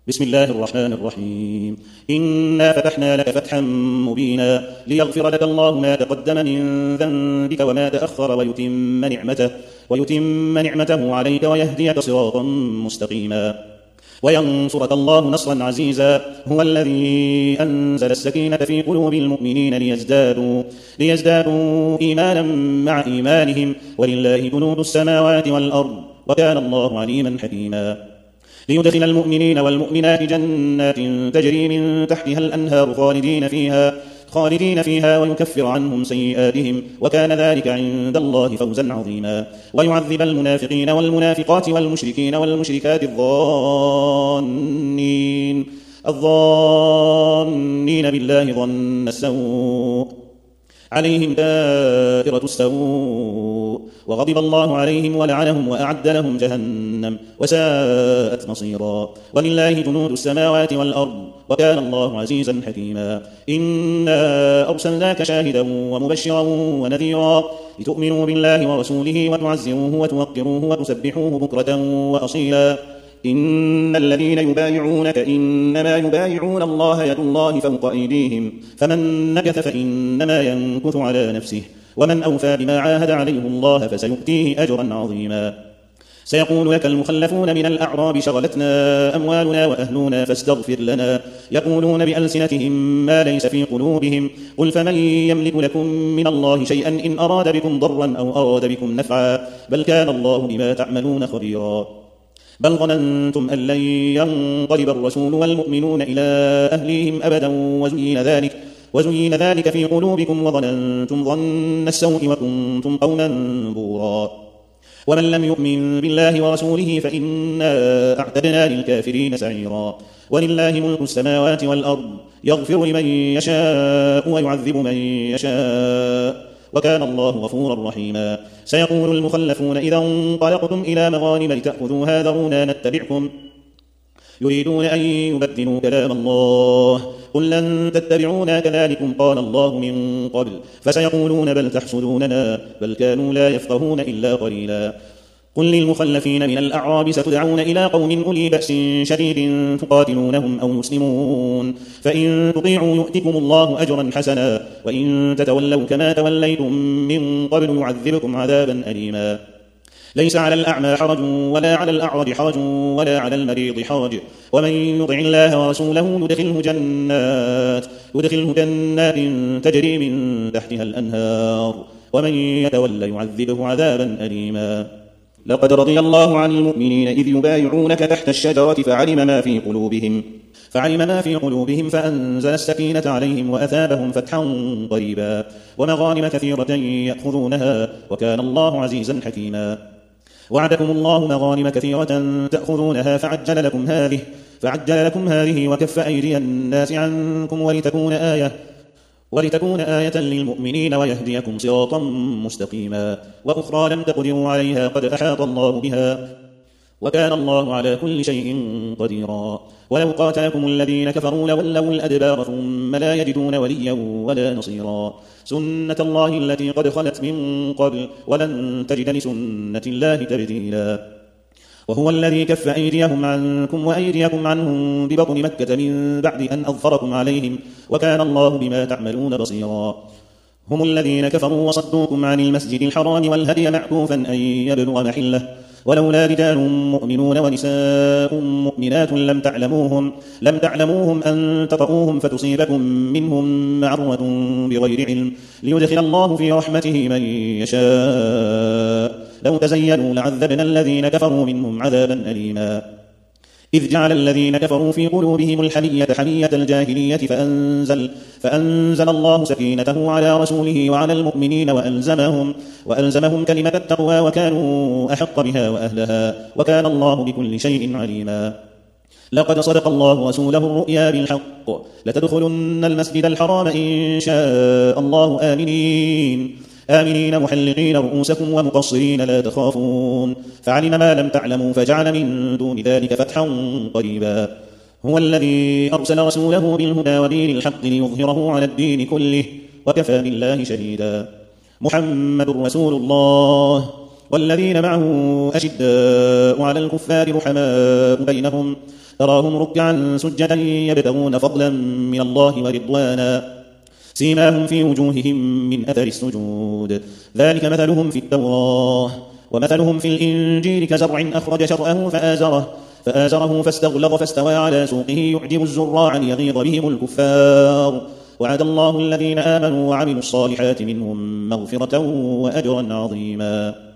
بسم الله الرحمن الرحيم. إنا فتحنا لك فتحا مبينا ليغفر لك الله ما تقدم من ذنبك وما تأخر ويتم نعمته عليك ويهديك صراطا مستقيما وينصرك الله نصرا عزيزا. هو الذي أنزل السكينة في قلوب المؤمنين ليزدادوا إيمانا مع إيمانهم ولله جنود السماوات والأرض وكان الله عليما حكيما. ليدخل المؤمنين والمؤمنات جنات تجري من تحتها الأنهار خالدين فيها ويكفر عنهم سيئاتهم وكان ذلك عند الله فوزا عظيما. ويعذب المنافقين والمنافقات والمشركين والمشركات الظانين بالله ظن السوء عليهم دائرة السوء وغضب الله عليهم ولعنهم وأعد لهم جهنم وساءت مصيرا. ولله جنود السماوات والأرض وكان الله عزيزا حكيما. إنا أرسلناك شاهدا ومبشرا ونذيرا لتؤمنوا بالله ورسوله وتعزروه وتوقروه وتسبحوه بكرة وأصيلا. إن الذين يبايعونك إنما يبايعون الله يد الله فوق أيديهم فمن نكث فإنما ينكث على نفسه ومن أوفى بما عاهد عليه الله فسيؤتيه أجرا عظيما. سيقول لك المخلفون من الأعراب شغلتنا أموالنا وأهلنا فاستغفر لنا يقولون بألسنتهم ما ليس في قلوبهم قل فمن يملك لكم من الله شيئا إن أراد بكم ضرا أو أراد بكم نفعا بل كان الله بما تعملون خبيرا. بل ظننتم أن لن ينقلب الرسول والمؤمنون إلى أهليهم أبدا وزين ذلك في قلوبكم وظننتم ظن السوء وكنتم قوما بورا. ومن لم يؤمن بالله ورسوله فإنا أعتدنا للكافرين سعيرا. ولله ملك السماوات والأرض يغفر لمن يشاء ويعذب من يشاء وكان الله غفورا رحيما. سيقول المخلفون إذا انطلقتم إلى مغانم لتأخذوها ذرونا نتبعكم يريدون أن يبدلوا كلام الله قل لن تتبعونا كذلكم قال الله من قبل فسيقولون بل تحسدوننا بل كانوا لا يفقهون إلا قليلا. قل للمخلفين من الأعراب ستدعون إلى قوم أولي بأس شديد تقاتلونهم أو يسلمون فإن تطيعوا يؤتكم الله أجرا حسنا وإن تتولوا كما توليتم من قبل يعذبكم عذابا أليما. ليس على الأعمى حرج ولا على الأعرج حرج ولا على المريض حرج ومن يطع الله ورسوله يدخله جنات تجري من تحتها الأنهار ومن يتول يعذبه عذابا أليما. لقد رضي الله عن المؤمنين إذ يبايعونك تحت الشجرة فعلم ما في قلوبهم فأنزل السكينة عليهم وأثابهم فتحا قريبا ومغانم كثيرة يأخذونها وكان الله عزيزا حكيما. وعدكم الله مغانم كثيرة تأخذونها فعجل لكم هذه وكف أيدي الناس عنكم ولتكون آية للمؤمنين ويهديكم صراطا مستقيما. وأخرى لم تقدروا عليها قد أحاط الله بها وكان الله على كل شيء قديرا. ولو قاتلكم الذين كفروا لولوا الأدبار ثم لا يجدون وليا ولا نصيرا. سنة الله التي قد خلت من قبل ولن تجد لسنة الله تبديلا. وهو الذي كف أيديهم عنكم وأيديكم عنهم ببطن مكة من بعد أن أظفركم عليهم وكان الله بما تعملون بصيرا. هم الذين كفروا وصدوكم عن المسجد الحرام والهدي معكوفا أن يبلغ محله ولولا رجال مؤمنون ونساء مؤمنات لم تعلموهم أن تطؤوهم فتصيبكم منهم معرة بغير علم ليدخل الله في رحمته من يشاء لو تزينوا لعذبنا الذين كفروا منهم عذابا أليما. إذ جعل الذين كفروا في قلوبهم الحمية حمية الجاهلية فأنزل الله سكينته على رسوله وعلى المؤمنين وألزمهم كلمة التقوى وكانوا أحق بها وأهلها وكان الله بكل شيء عليما. لقد صدق الله رسوله الرؤيا بالحق لتدخلن المسجد الحرام إن شاء الله آمنين محلقين رؤوسكم ومقصرين لا تخافون فعلم ما لم تعلموا فجعل من دون ذلك فتحا قريبا. هو الذي أرسل رسوله بالهدى ودين الحق ليظهره على الدين كله وكفى بالله شهيدا. محمد رسول الله والذين معه أشداء على الكفار رحماء بينهم تراهم ركعا سجدا يبتغون فضلا من الله ورضوانا سيماهم في وجوههم من أثر السجود ذلك مثلهم في التوراة ومثلهم في الإنجيل كزرع أخرج شطأه فآزره فاستغلظ فاستوى على سوقه يعجب الزراع ليغيظ بهم الكفار وعد الله الذين آمنوا وعملوا الصالحات منهم مغفرة وأجرا عظيما